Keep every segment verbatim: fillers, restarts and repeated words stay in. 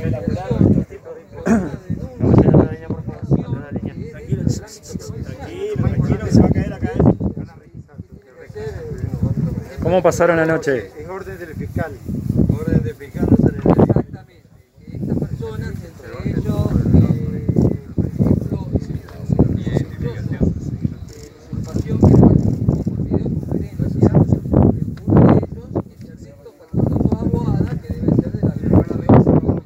¿Cómo pasaron la noche? En orden del fiscal. Orden del fiscal no sale. Exactamente. Estas personas, entre ellos, eh, por ejemplo, usurpación que por videoconferencia, uno de ellos es Ernesto Facundo Aguada, que debe ser de la Libertad de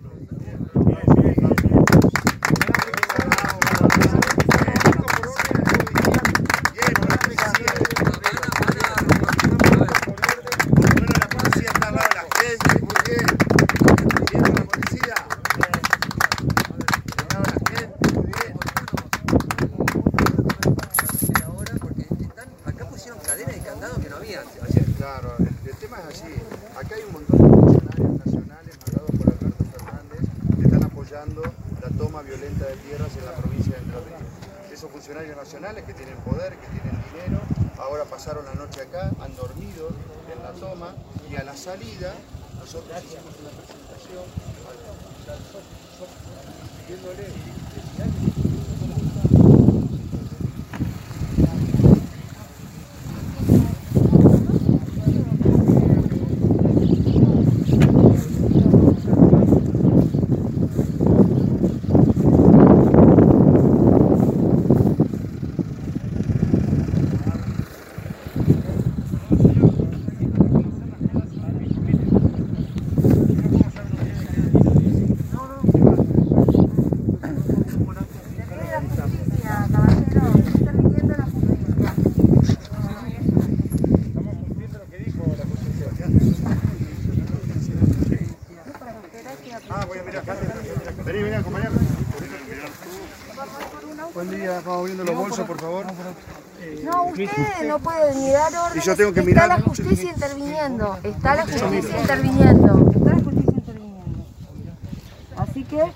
Claro, el tema es así. Acá hay un montón de funcionarios nacionales mandados por Alberto Fernández que están apoyando la toma violenta de tierras en la provincia de Entre Ríos. Esos funcionarios nacionales que tienen poder, que tienen dinero, ahora pasaron la noche acá, han dormido en la toma y a la salida nosotros hicimos una presentación pidiéndole que si alguien Buen día, vamos viendo los bolsos, por favor. No, usted no puede ni dar órdenes. Y yo tengo que está mirar. la justicia interviniendo. Está la justicia interviniendo. Está la justicia interviniendo. Así que,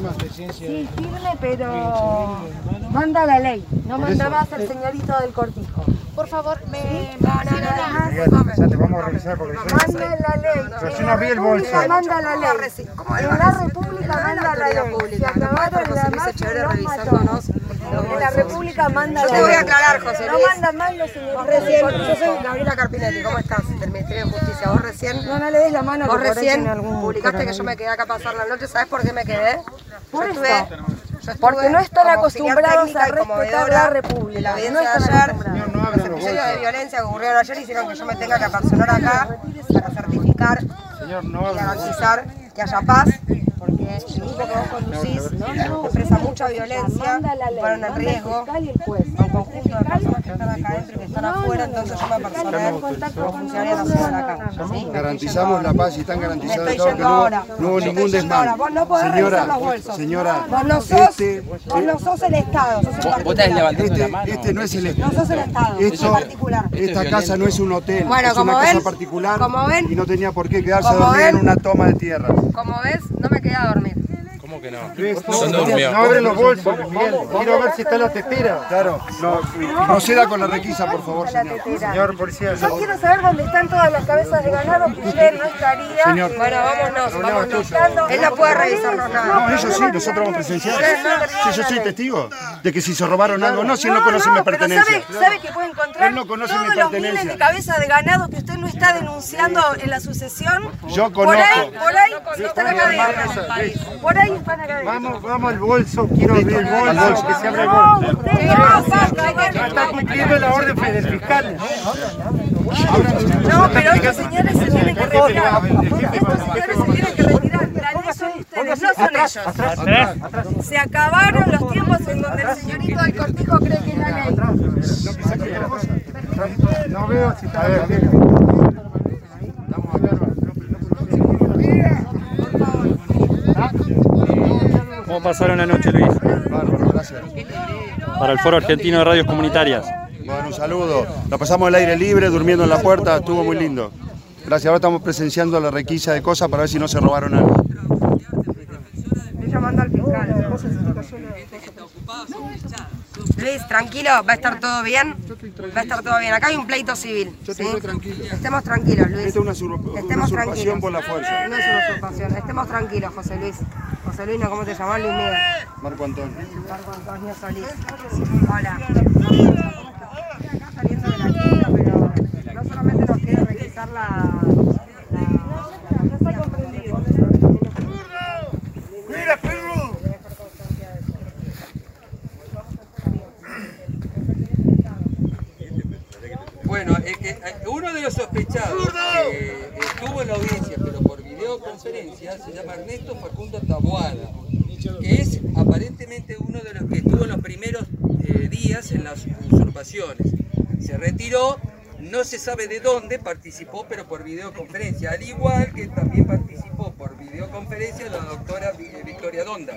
sí, firme, pero manda la ley. No manda más el señorito del cortijo. Por favor, me... No, no, no, Ya te vamos a revisar porque yo manda la ley. Pero yo En no la vi el bolso. República manda la ley. En la República manda la ley. Se acabaron la mafia y los matones. En la República manda la ley. Yo te voy a aclarar, José No Luis. mandan más los señores. Recién, yo soy Gabriela Carpinetti, ¿cómo estás? Del Ministerio de Justicia. Vos recién, No, no le des la mano. vos que por ahí recién tiene algún publicaste que yo me quedé acá a pasar la noche. ¿Sabes por qué me quedé? Por Yo esto. estuve, yo estuve Porque no están como auxiliar acostumbrados técnica a y como respetar vedora la República. de la No audiencia están de ayer. acostumbrados. no Los abran los episodios de bolsos. violencia que ocurrieron ayer hicieron que yo me tenga que apersonar acá para certificar Señor, no y abran los bolsos. garantizar que haya paz, porque el grupo que vos conducís expresa mucha violencia, ponen en riesgo a un conjunto de personas que están acá adentro y que están afuera, entonces yo me apersoné como funcionaria nacional acá. ¿sí? Garantizamos la paz y están Me garantizados estoy todo que yendo no, ahora. no hubo Me ningún estoy yendo ahora. desmán. Vos no podés revisar los bolsos. Señora, Vos no sos, este, vos no sos el Estado, sos un Vos estás particular. levantando la este, mano. este no es el No Estado. sos el Estado, sos Esto- un particular. Esta casa no es un hotel, Bueno, es como una casa ven, particular como ven, y no tenía por qué quedarse a como dormir en ven. una toma de tierra. Como ves, no me quedé a dormir. ¿Cómo que no? No, ¿Dónde durmió? no abren los bolsos, Miguel. Quiero ver si está la tetera. Claro, no, proceda con la requisa, por favor, La señor. tetera. Señor policía. Yo quiero saber dónde están todas las cabezas de ganado que usted no estaría. Señor. Bueno, vámonos, Problema vámonos. tuyo. Él no puede revisarnos nada. No, ellos sí, nosotros vamos a presenciar. Sí, yo soy testigo de que si se robaron algo, no, si él no conoce mi pero pertenencia. sabe, sabe que puede encontrar Él no conoce todos mi los pertenencia. miles de cabezas de ganado que usted no está denunciando en la sucesión. Yo Por ahí, conozco. por ahí están acá adentro. Por ahí están acá adentro. Vamos, vamos al bolso, quiero abrir el bolso, que se abra el No, bolso. usted no, Está cumpliendo la orden del fiscal. no, pero estos señores se tienen que retirar. Estos señores se tienen que retirar. La ley son ustedes, no son ellos. Se acabaron los tiempos en donde el señorito del cortijo cree que es la ley. No veo si está bien. ¿Cómo pasaron la noche, Luis? Bárbaro, gracias. Para el Foro Argentino de Radios Comunitarias. Bueno, un saludo. La pasamos al aire libre, durmiendo en la puerta, estuvo muy lindo. Gracias, ahora estamos presenciando la requisa de cosas para ver si no se robaron algo. Estoy llamando al fiscal. Luis, tranquilo, va a estar todo bien. Va a estar todo bien. Acá hay un pleito civil. Yo ¿sí? estoy tranquilo. Estemos tranquilos, Luis. Esta es una, usurp una Estemos usurpación tranquilos. por la fuerza. No es una usurpación. Estemos tranquilos, José Luis. José Luis, no, ¿cómo te llamás? Luis Miguel. Marco Antonio. Marco Antonio Solís. Hola. Acá saliendo de la quinta, pero no solamente nos queda requisar la... ¡Mira, perro! Bueno, eh, eh, uno de los sospechados que estuvo en la audiencia, pero por videoconferencia, se llama Ernesto Facundo Taboada, que es aparentemente uno de los que estuvo en los primeros eh, días en las usurpaciones. Se retiró, no se sabe de dónde participó, pero por videoconferencia, al igual que también participó por videoconferencia la doctora Victoria Donda.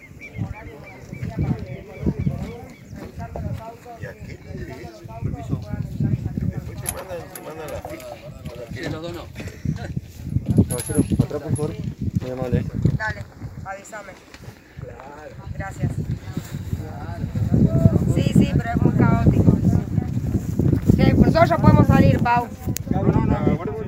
¿Quién los donó? Caballero, atrás por favor. Muy amable. Dale, avísame. Gracias. Sí, sí, pero es muy caótico. Sí, nosotros ya podemos salir, Pau. No, no, no,